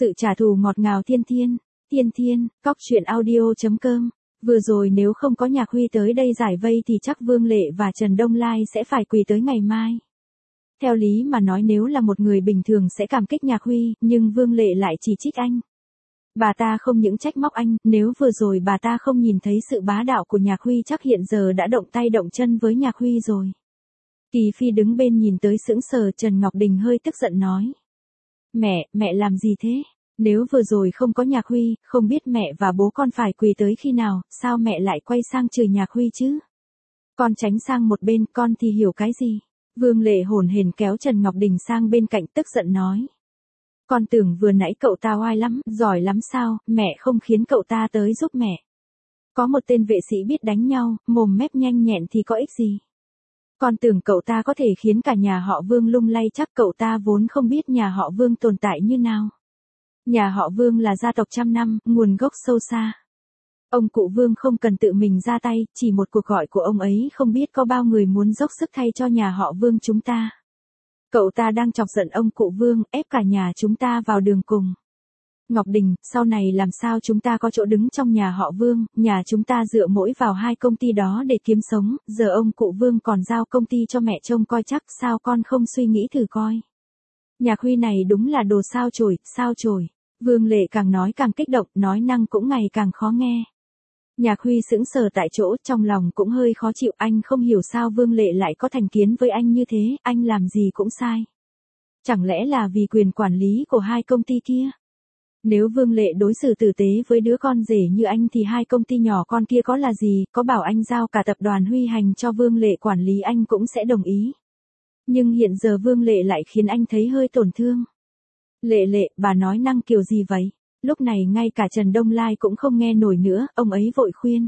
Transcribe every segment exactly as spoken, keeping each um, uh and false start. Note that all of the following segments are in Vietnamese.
Sự trả thù ngọt ngào thiên thiên, thiên thiên, cóc truyện audio.com. Vừa rồi nếu không có Nhạc Huy tới đây giải vây thì chắc Vương Lệ và Trần Đông Lai sẽ phải quỳ tới ngày mai. Theo lý mà nói nếu là một người bình thường sẽ cảm kích Nhạc Huy, nhưng Vương Lệ lại chỉ trích anh. Bà ta không những trách móc anh, nếu vừa rồi bà ta không nhìn thấy sự bá đạo của Nhạc Huy chắc hiện giờ đã động tay động chân với Nhạc Huy rồi. Kỳ Phi đứng bên nhìn tới sững sờ, Trần Ngọc Đình hơi tức giận nói. Mẹ, mẹ làm gì thế? Nếu vừa rồi không có Nhạc Huy, không biết mẹ và bố con phải quỳ tới khi nào, sao mẹ lại quay sang chửi Nhạc Huy chứ? Con tránh sang một bên, con thì hiểu cái gì? Vương Lệ hổn hển kéo Trần Ngọc Đình sang bên cạnh tức giận nói. Con tưởng vừa nãy cậu ta oai lắm, giỏi lắm sao, mẹ không khiến cậu ta tới giúp mẹ. Có một tên vệ sĩ biết đánh nhau, mồm mép nhanh nhẹn thì có ích gì. Con tưởng cậu ta có thể khiến cả nhà họ Vương lung lay, chắc cậu ta vốn không biết nhà họ Vương tồn tại như nào. Nhà họ Vương là gia tộc trăm năm, nguồn gốc sâu xa. Ông cụ Vương không cần tự mình ra tay, chỉ một cuộc gọi của ông ấy không biết có bao người muốn dốc sức thay cho nhà họ Vương chúng ta. Cậu ta đang chọc giận ông cụ Vương, ép cả nhà chúng ta vào đường cùng. Ngọc Đình, sau này làm sao chúng ta có chỗ đứng trong nhà họ Vương, nhà chúng ta dựa mỗi vào hai công ty đó để kiếm sống, giờ ông cụ Vương còn giao công ty cho mẹ trông coi chắc, sao con không suy nghĩ thử coi. Nhạc Huy này đúng là đồ sao chổi, sao chổi. Vương Lệ càng nói càng kích động, nói năng cũng ngày càng khó nghe. Nhạc Huy sững sờ tại chỗ, trong lòng cũng hơi khó chịu, anh không hiểu sao Vương Lệ lại có thành kiến với anh như thế, anh làm gì cũng sai. Chẳng lẽ là vì quyền quản lý của hai công ty kia? Nếu Vương Lệ đối xử tử tế với đứa con rể như anh thì hai công ty nhỏ con kia có là gì, có bảo anh giao cả tập đoàn Huy Hành cho Vương Lệ quản lý anh cũng sẽ đồng ý. Nhưng hiện giờ Vương Lệ lại khiến anh thấy hơi tổn thương. Lệ Lệ, bà nói năng kiểu gì vậy? Lúc này ngay cả Trần Đông Lai cũng không nghe nổi nữa, ông ấy vội khuyên.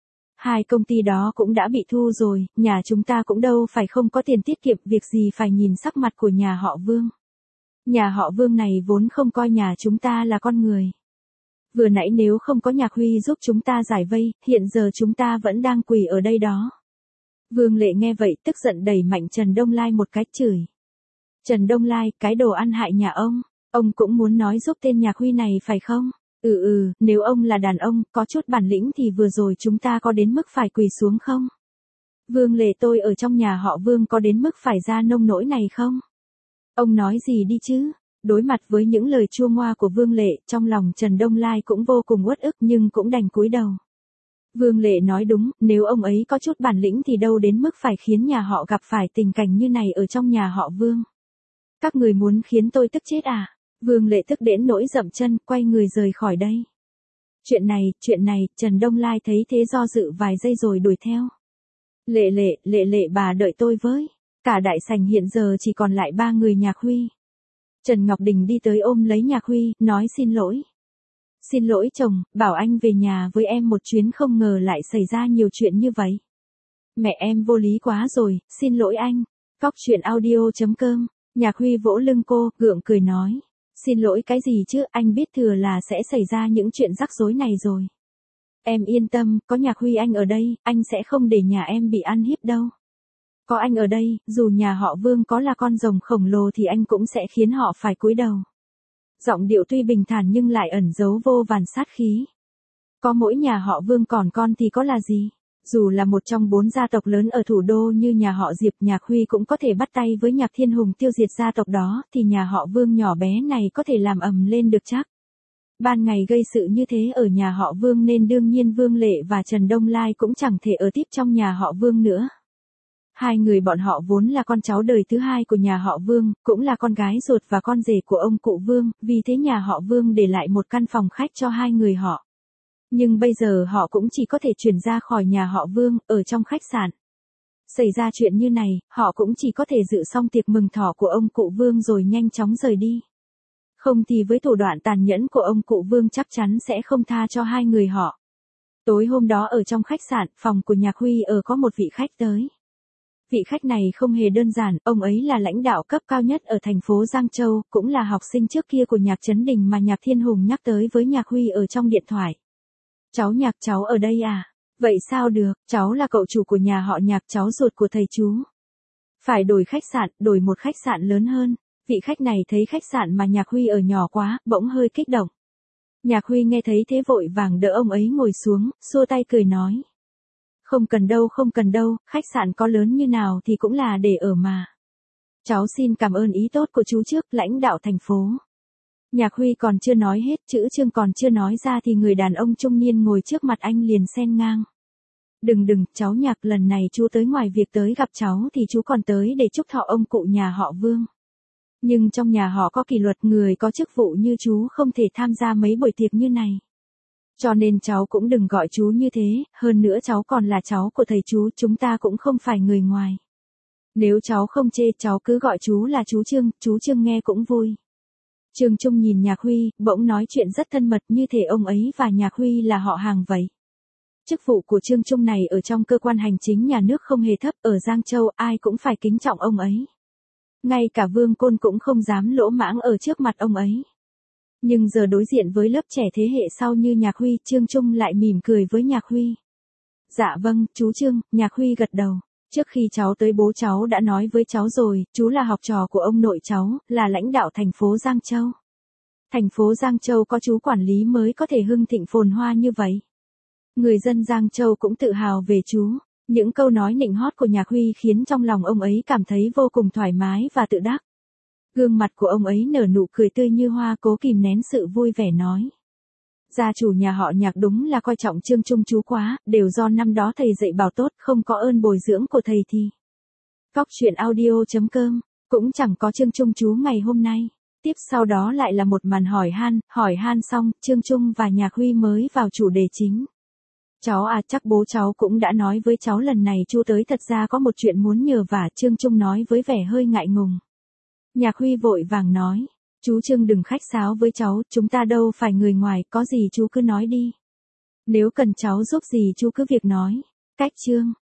Hai công ty đó cũng đã bị thu rồi, nhà chúng ta cũng đâu phải không có tiền tiết kiệm, việc gì phải nhìn sắc mặt của nhà họ Vương. Nhà họ Vương này vốn không coi nhà chúng ta là con người. Vừa nãy nếu không có Nhạc Huy giúp chúng ta giải vây, hiện giờ chúng ta vẫn đang quỳ ở đây đó. Vương Lệ nghe vậy tức giận đẩy mạnh Trần Đông Lai một cái chửi. Trần Đông Lai, cái đồ ăn hại nhà ông, ông cũng muốn nói giúp tên Nhạc Huy này phải không? Ừ ừ, nếu ông là đàn ông, có chút bản lĩnh thì vừa rồi chúng ta có đến mức phải quỳ xuống không? Vương Lệ, tôi ở trong nhà họ Vương có đến mức phải ra nông nỗi này không? Ông nói gì đi chứ? Đối mặt với những lời chua ngoa của Vương Lệ, trong lòng Trần Đông Lai cũng vô cùng uất ức nhưng cũng đành cúi đầu. Vương Lệ nói đúng, nếu ông ấy có chút bản lĩnh thì đâu đến mức phải khiến nhà họ gặp phải tình cảnh như này ở trong nhà họ Vương. Các người muốn khiến tôi tức chết à? Vương Lệ tức đến nỗi dậm chân, quay người rời khỏi đây. Chuyện này, chuyện này, Trần Đông Lai thấy thế do dự vài giây rồi đuổi theo. Lệ Lệ, Lệ Lệ bà đợi tôi với. Cả đại sảnh hiện giờ chỉ còn lại ba người Nhạc Huy. Trần Ngọc Đình đi tới ôm lấy Nhạc Huy, nói xin lỗi. Xin lỗi chồng, bảo anh về nhà với em một chuyến, không ngờ lại xảy ra nhiều chuyện như vậy. Mẹ em vô lý quá rồi, xin lỗi anh. Cóc truyện audio.com. Nhạc Huy vỗ lưng cô, gượng cười nói. Xin lỗi cái gì chứ, anh biết thừa là sẽ xảy ra những chuyện rắc rối này rồi. Em yên tâm, có Nhạc Huy anh ở đây, anh sẽ không để nhà em bị ăn hiếp đâu. Có anh ở đây, dù nhà họ Vương có là con rồng khổng lồ thì anh cũng sẽ khiến họ phải cúi đầu. Giọng điệu tuy bình thản nhưng lại ẩn giấu vô vàn sát khí. Có mỗi nhà họ Vương còn con thì có là gì? Dù là một trong bốn gia tộc lớn ở thủ đô như nhà họ Diệp, Nhạc Huy cũng có thể bắt tay với Nhạc Thiên Hùng tiêu diệt gia tộc đó, thì nhà họ Vương nhỏ bé này có thể làm ầm lên được chắc. Ban ngày gây sự như thế ở nhà họ Vương nên đương nhiên Vương Lệ và Trần Đông Lai cũng chẳng thể ở tiếp trong nhà họ Vương nữa. Hai người bọn họ vốn là con cháu đời thứ hai của nhà họ Vương, cũng là con gái ruột và con rể của ông cụ Vương, vì thế nhà họ Vương để lại một căn phòng khách cho hai người họ. Nhưng bây giờ họ cũng chỉ có thể chuyển ra khỏi nhà họ Vương, ở trong khách sạn. Xảy ra chuyện như này, họ cũng chỉ có thể dự xong tiệc mừng thọ của ông cụ Vương rồi nhanh chóng rời đi. Không thì với thủ đoạn tàn nhẫn của ông cụ Vương chắc chắn sẽ không tha cho hai người họ. Tối hôm đó ở trong khách sạn, phòng của Nhạc Huy ở có một vị khách tới. Vị khách này không hề đơn giản, ông ấy là lãnh đạo cấp cao nhất ở thành phố Giang Châu, cũng là học sinh trước kia của Nhạc Trấn Đình mà Nhạc Thiên Hùng nhắc tới với Nhạc Huy ở trong điện thoại. Cháu Nhạc, cháu ở đây à? Vậy sao được, cháu là cậu chủ của nhà họ Nhạc, cháu ruột của thầy chú. Phải đổi khách sạn, đổi một khách sạn lớn hơn. Vị khách này thấy khách sạn mà Nhạc Huy ở nhỏ quá, bỗng hơi kích động. Nhạc Huy nghe thấy thế vội vàng đỡ ông ấy ngồi xuống, xua tay cười nói. Không cần đâu không cần đâu, khách sạn có lớn như nào thì cũng là để ở mà. Cháu xin cảm ơn ý tốt của chú trước, lãnh đạo thành phố. Nhạc Huy còn chưa nói hết, chữ Trương còn chưa nói ra thì người đàn ông trung niên ngồi trước mặt anh liền xen ngang. Đừng đừng, cháu Nhạc, lần này chú tới ngoài việc tới gặp cháu thì chú còn tới để chúc thọ ông cụ nhà họ Vương. Nhưng trong nhà họ có kỷ luật, người có chức vụ như chú không thể tham gia mấy buổi tiệc như này. Cho nên cháu cũng đừng gọi chú như thế, hơn nữa cháu còn là cháu của thầy chú, chúng ta cũng không phải người ngoài. Nếu cháu không chê, cháu cứ gọi chú là chú Trương, chú Trương nghe cũng vui. Trương Trung nhìn Nhạc Huy, bỗng nói chuyện rất thân mật như thể ông ấy và Nhạc Huy là họ hàng vậy. Chức vụ của Trương Trung này ở trong cơ quan hành chính nhà nước không hề thấp, ở Giang Châu ai cũng phải kính trọng ông ấy. Ngay cả Vương Côn cũng không dám lỗ mãng ở trước mặt ông ấy. Nhưng giờ đối diện với lớp trẻ thế hệ sau như Nhạc Huy, Trương Trung lại mỉm cười với Nhạc Huy. Dạ vâng, chú Trương, Nhạc Huy gật đầu. Trước khi cháu tới bố cháu đã nói với cháu rồi, chú là học trò của ông nội cháu, là lãnh đạo thành phố Giang Châu. Thành phố Giang Châu có chú quản lý mới có thể hưng thịnh phồn hoa như vậy. Người dân Giang Châu cũng tự hào về chú. Những câu nói nịnh hót của Nhạc Huy khiến trong lòng ông ấy cảm thấy vô cùng thoải mái và tự đắc. Gương mặt của ông ấy nở nụ cười tươi như hoa, cố kìm nén sự vui vẻ nói. Gia chủ nhà họ Nhạc đúng là coi trọng Trương Trung chú quá, đều do năm đó thầy dạy bảo tốt, không có ơn bồi dưỡng của thầy thì. Cóc truyện audio chấm com, cũng chẳng có Trương Trung chú ngày hôm nay. Tiếp sau đó lại là một màn hỏi han, hỏi han xong, Trương Trung và Nhạc Huy mới vào chủ đề chính. Cháu à, chắc bố cháu cũng đã nói với cháu lần này chú tới thật ra có một chuyện muốn nhờ vả, Trương Trung nói với vẻ hơi ngại ngùng. Nhạc Huy vội vàng nói, chú Trương đừng khách sáo với cháu, chúng ta đâu phải người ngoài, có gì chú cứ nói đi. Nếu cần cháu giúp gì chú cứ việc nói. Cách Trương,